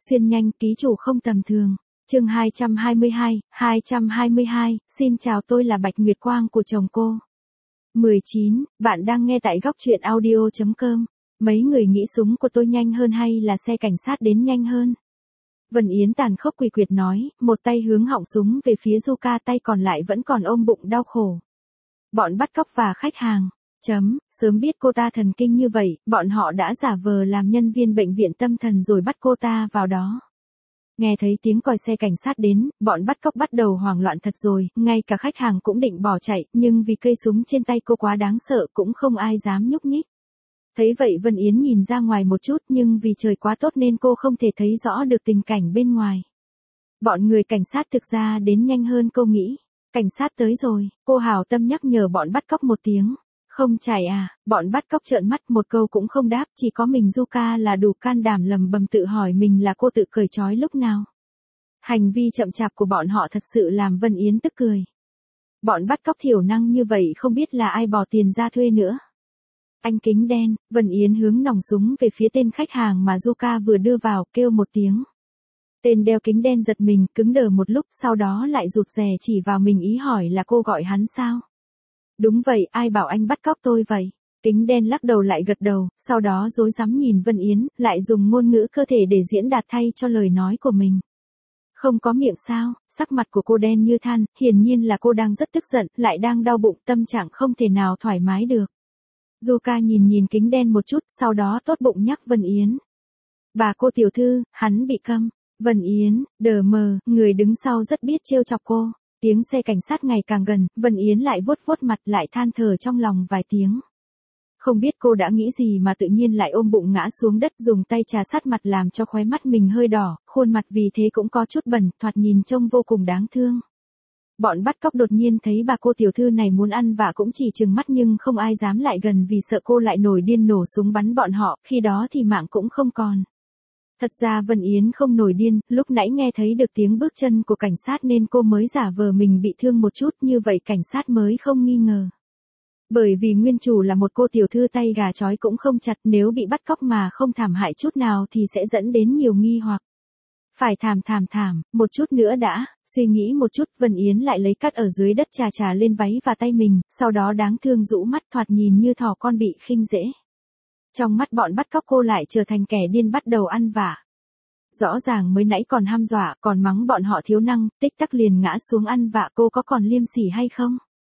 Xuyên nhanh, ký chủ không tầm thường. Chương 222, xin chào tôi là Bạch Nguyệt Quang của chồng cô. 19, bạn đang nghe tại góc truyện audio.com. Mấy người nghĩ súng của tôi nhanh hơn hay là xe cảnh sát đến nhanh hơn? Vân Yến tàn khốc quỳ quyệt nói, một tay hướng họng súng về phía Zuka, tay còn lại vẫn còn ôm bụng đau khổ. Bọn bắt cóc và khách hàng. Sớm biết cô ta thần kinh như vậy, bọn họ đã giả vờ làm nhân viên bệnh viện tâm thần rồi bắt cô ta vào đó. Nghe thấy tiếng còi xe cảnh sát đến, bọn bắt cóc bắt đầu hoảng loạn thật rồi, ngay cả khách hàng cũng định bỏ chạy, nhưng vì cây súng trên tay cô quá đáng sợ cũng không ai dám nhúc nhích. Thấy vậy Vân Yến nhìn ra ngoài một chút, nhưng vì trời quá tốt nên cô không thể thấy rõ được tình cảnh bên ngoài. Bọn người cảnh sát thực ra đến nhanh hơn cô nghĩ. Cảnh sát tới rồi, cô hảo tâm nhắc nhở bọn bắt cóc một tiếng. Không chạy à? Bọn bắt cóc trợn mắt một câu cũng không đáp, chỉ có mình Zuka là đủ can đảm lầm bầm tự hỏi mình là cô tự cởi trói lúc nào. Hành vi chậm chạp của bọn họ thật sự làm Vân Yến tức cười. Bọn bắt cóc thiểu năng như vậy không biết là ai bỏ tiền ra thuê nữa. Anh kính đen, Vân Yến hướng nòng súng về phía tên khách hàng mà Zuka vừa đưa vào, kêu một tiếng. Tên đeo kính đen giật mình, cứng đờ một lúc, sau đó lại rụt rè chỉ vào mình ý hỏi là cô gọi hắn sao? Đúng vậy, ai bảo anh bắt cóc tôi vậy? Kính đen lắc đầu lại gật đầu, sau đó rối rắm nhìn Vân Yến, lại dùng ngôn ngữ cơ thể để diễn đạt thay cho lời nói của mình. Không có miệng sao? Sắc mặt của cô đen như than, hiển nhiên là cô đang rất tức giận, lại đang đau bụng, tâm trạng không thể nào thoải mái được. Zuka nhìn kính đen một chút, sau đó tốt bụng nhắc Vân Yến. Bà cô tiểu thư, hắn bị câm. Vân Yến, đờ mờ, người đứng sau rất biết trêu chọc cô. Tiếng xe cảnh sát ngày càng gần, Vân Yến lại vuốt vuốt mặt, lại than thở trong lòng vài tiếng. Không biết cô đã nghĩ gì mà tự nhiên lại ôm bụng ngã xuống đất, dùng tay trà sát mặt làm cho khóe mắt mình hơi đỏ, khuôn mặt vì thế cũng có chút bẩn, thoạt nhìn trông vô cùng đáng thương. Bọn bắt cóc đột nhiên thấy bà cô tiểu thư này muốn ăn vạ cũng chỉ trừng mắt, nhưng không ai dám lại gần vì sợ cô lại nổi điên nổ súng bắn bọn họ, khi đó thì mạng cũng không còn. Thật ra Vân Yến không nổi điên, lúc nãy nghe thấy được tiếng bước chân của cảnh sát nên cô mới giả vờ mình bị thương một chút, như vậy cảnh sát mới không nghi ngờ. Bởi vì nguyên chủ là một cô tiểu thư tay gà trói cũng không chặt, nếu bị bắt cóc mà không thảm hại chút nào thì sẽ dẫn đến nhiều nghi hoặc. Phải thảm, một chút nữa đã, suy nghĩ một chút, Vân Yến lại lấy cát ở dưới đất chà lên váy và tay mình, sau đó đáng thương rũ mắt, thoạt nhìn như thỏ con bị khinh dễ. Trong mắt bọn bắt cóc cô lại trở thành kẻ điên bắt đầu ăn vạ. Rõ ràng mới nãy còn hăm dọa, còn mắng bọn họ thiếu năng, tích tắc liền ngã xuống ăn vạ, cô có còn liêm sỉ hay không?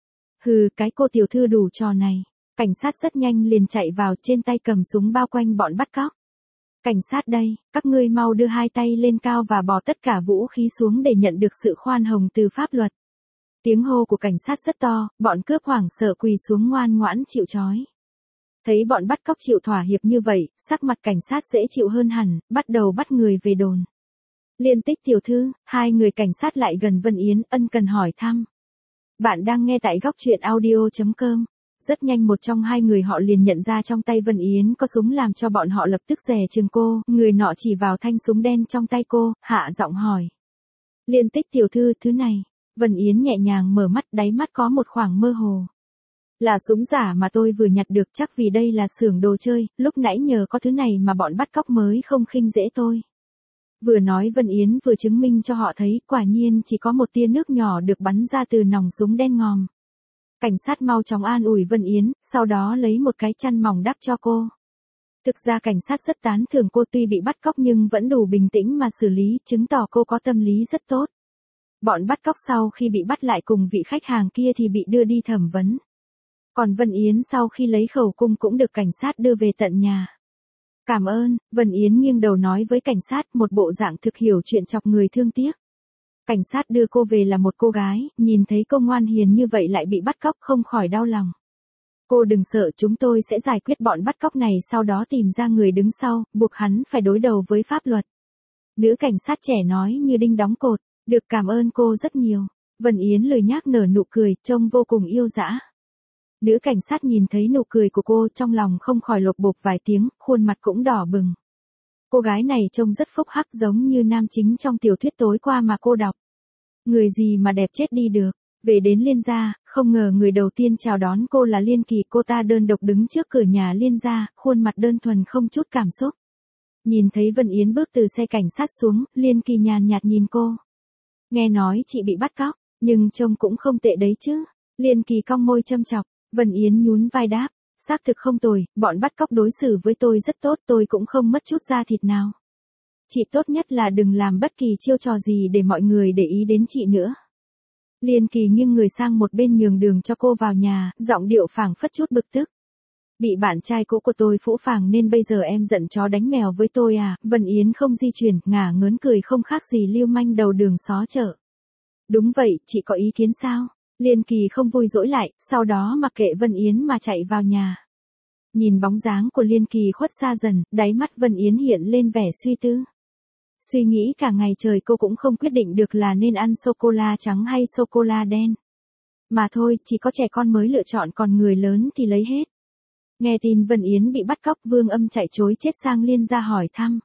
Hừ, cái cô tiểu thư đủ trò này. Cảnh sát rất nhanh liền chạy vào, trên tay cầm súng bao quanh bọn bắt cóc. Cảnh sát đây, các ngươi mau đưa hai tay lên cao và bỏ tất cả vũ khí xuống để nhận được sự khoan hồng từ pháp luật. Tiếng hô của cảnh sát rất to, bọn cướp hoảng sợ quỳ xuống ngoan ngoãn chịu trói. Thấy bọn bắt cóc chịu thỏa hiệp như vậy, sắc mặt cảnh sát dễ chịu hơn hẳn, bắt đầu bắt người về đồn. Liên Tích tiểu thư, hai người cảnh sát lại gần Vân Yến, ân cần hỏi thăm. Bạn đang nghe tại góc truyện audio.com. Rất nhanh một trong hai người họ liền nhận ra trong tay Vân Yến có súng, làm cho bọn họ lập tức dè chừng cô, người nọ chỉ vào thanh súng đen trong tay cô, hạ giọng hỏi. Liên Tích tiểu thư, thứ này. Vân Yến nhẹ nhàng mở mắt, đáy mắt có một khoảng mơ hồ. Là súng giả mà tôi vừa nhặt được, chắc vì đây là xưởng đồ chơi, lúc nãy nhờ có thứ này mà bọn bắt cóc mới không khinh dễ tôi. Vừa nói Vân Yến vừa chứng minh cho họ thấy, quả nhiên chỉ có một tia nước nhỏ được bắn ra từ nòng súng đen ngòm. Cảnh sát mau chóng an ủi Vân Yến, sau đó lấy một cái chăn mỏng đắp cho cô. Thực ra cảnh sát rất tán thưởng cô, tuy bị bắt cóc nhưng vẫn đủ bình tĩnh mà xử lý, chứng tỏ cô có tâm lý rất tốt. Bọn bắt cóc sau khi bị bắt lại cùng vị khách hàng kia thì bị đưa đi thẩm vấn. Còn Vân Yến sau khi lấy khẩu cung cũng được cảnh sát đưa về tận nhà. Cảm ơn, Vân Yến nghiêng đầu nói với cảnh sát, một bộ dạng thực hiểu chuyện chọc người thương tiếc. Cảnh sát đưa cô về là một cô gái, nhìn thấy cô ngoan hiền như vậy lại bị bắt cóc không khỏi đau lòng. Cô đừng sợ, chúng tôi sẽ giải quyết bọn bắt cóc này, sau đó tìm ra người đứng sau, buộc hắn phải đối đầu với pháp luật. Nữ cảnh sát trẻ nói như đinh đóng cột, được, cảm ơn cô rất nhiều. Vân Yến lười nhác nở nụ cười, trông vô cùng yêu dã. Nữ cảnh sát nhìn thấy nụ cười của cô, trong lòng không khỏi lột bột vài tiếng, khuôn mặt cũng đỏ bừng. Cô gái này trông rất phúc hắc, giống như nam chính trong tiểu thuyết tối qua mà cô đọc. Người gì mà đẹp chết đi được. Về đến Liên gia, không ngờ người đầu tiên chào đón cô là Liên Kỳ, cô ta đơn độc đứng trước cửa nhà Liên gia, khuôn mặt đơn thuần không chút cảm xúc. Nhìn thấy Vân Yến bước từ xe cảnh sát xuống, Liên Kỳ nhàn nhạt nhìn cô. Nghe nói chị bị bắt cóc, nhưng trông cũng không tệ đấy chứ. Liên Kỳ cong môi châm chọc, Vân Yến nhún vai đáp. Xác thực không tồi, bọn bắt cóc đối xử với tôi rất tốt, tôi cũng không mất chút da thịt nào. Chị tốt nhất là đừng làm bất kỳ chiêu trò gì để mọi người để ý đến chị nữa. Liên Kỳ nghiêng người sang một bên nhường đường cho cô vào nhà, giọng điệu phảng phất chút bực tức. Bị bạn trai cũ của tôi phũ phàng nên bây giờ em giận chó đánh mèo với tôi à? Vân Yến không di chuyển, ngả ngớn cười không khác gì lưu manh đầu đường xó chợ. Đúng vậy, chị có ý kiến sao? Liên Kỳ không vui dỗi lại, sau đó mặc kệ Vân Yến mà chạy vào nhà. Nhìn bóng dáng của Liên Kỳ khuất xa dần, đáy mắt Vân Yến hiện lên vẻ suy tư. Suy nghĩ cả ngày trời cô cũng không quyết định được là nên ăn sô-cô-la trắng hay sô-cô-la đen. Mà thôi, chỉ có trẻ con mới lựa chọn còn người lớn thì lấy hết. Nghe tin Vân Yến bị bắt cóc, Vương Âm chạy trối chết sang Liên gia hỏi thăm.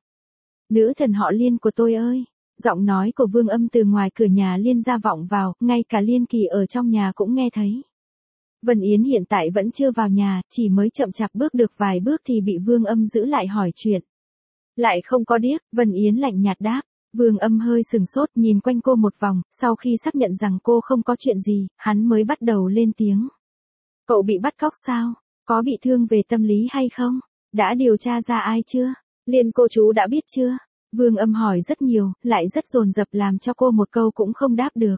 Nữ thần họ Liên của tôi ơi! Giọng nói của Vương Âm từ ngoài cửa nhà Liên gia vọng vào, ngay cả Liên Kỳ ở trong nhà cũng nghe thấy. Vân Yến hiện tại vẫn chưa vào nhà, chỉ mới chậm chạp bước được vài bước thì bị Vương Âm giữ lại hỏi chuyện. Lại không có điếc, Vân Yến lạnh nhạt đáp. Vương Âm hơi sừng sốt nhìn quanh cô một vòng, sau khi xác nhận rằng cô không có chuyện gì, hắn mới bắt đầu lên tiếng. Cậu bị bắt cóc sao? Có bị thương về tâm lý hay không? Đã điều tra ra ai chưa? Liên cô chú đã biết chưa? Vương Âm hỏi rất nhiều, lại rất dồn dập làm cho cô một câu cũng không đáp được.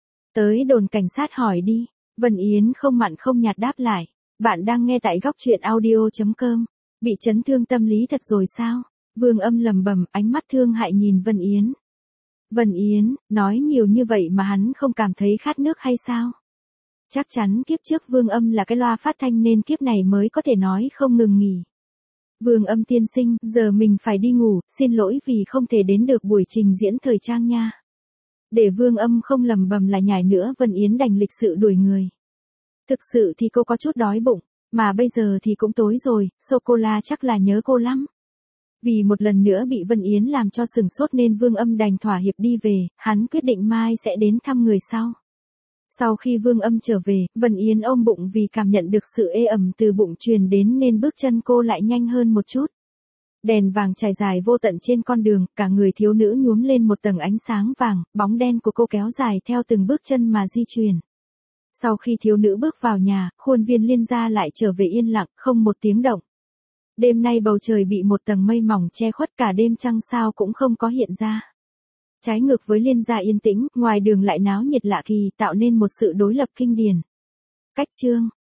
Tới đồn cảnh sát hỏi đi. Vân Yến không mặn không nhạt đáp lại. Bạn đang nghe tại góc truyện audio.com. Bị chấn thương tâm lý thật rồi sao? Vương Âm lẩm bẩm, ánh mắt thương hại nhìn Vân Yến. Vân Yến, nói nhiều như vậy mà hắn không cảm thấy khát nước hay sao? Chắc chắn kiếp trước Vương Âm là cái loa phát thanh nên kiếp này mới có thể nói không ngừng nghỉ. Vương Âm tiên sinh, giờ mình phải đi ngủ, xin lỗi vì không thể đến được buổi trình diễn thời trang nha. Để Vương Âm không lầm bầm lại nhải nữa, Vân Yến đành lịch sự đuổi người. Thực sự thì cô có chút đói bụng, mà bây giờ thì cũng tối rồi, sô-cô-la chắc là nhớ cô lắm. Vì một lần nữa bị Vân Yến làm cho sừng sốt nên Vương Âm đành thỏa hiệp đi về, hắn quyết định mai sẽ đến thăm người sau. Sau khi Vương Âm trở về, Vân Yến ôm bụng vì cảm nhận được sự ê ẩm từ bụng truyền đến nên bước chân cô lại nhanh hơn một chút. Đèn vàng trải dài vô tận trên con đường, cả người thiếu nữ nhuốm lên một tầng ánh sáng vàng, bóng đen của cô kéo dài theo từng bước chân mà di chuyển. Sau khi thiếu nữ bước vào nhà, khuôn viên Liên gia lại trở về yên lặng, không một tiếng động. Đêm nay bầu trời bị một tầng mây mỏng che khuất, cả đêm trăng sao cũng không có hiện ra. Trái ngược với Liên gia yên tĩnh, ngoài đường lại náo nhiệt lạ kỳ, tạo nên một sự đối lập kinh điển. Cách chương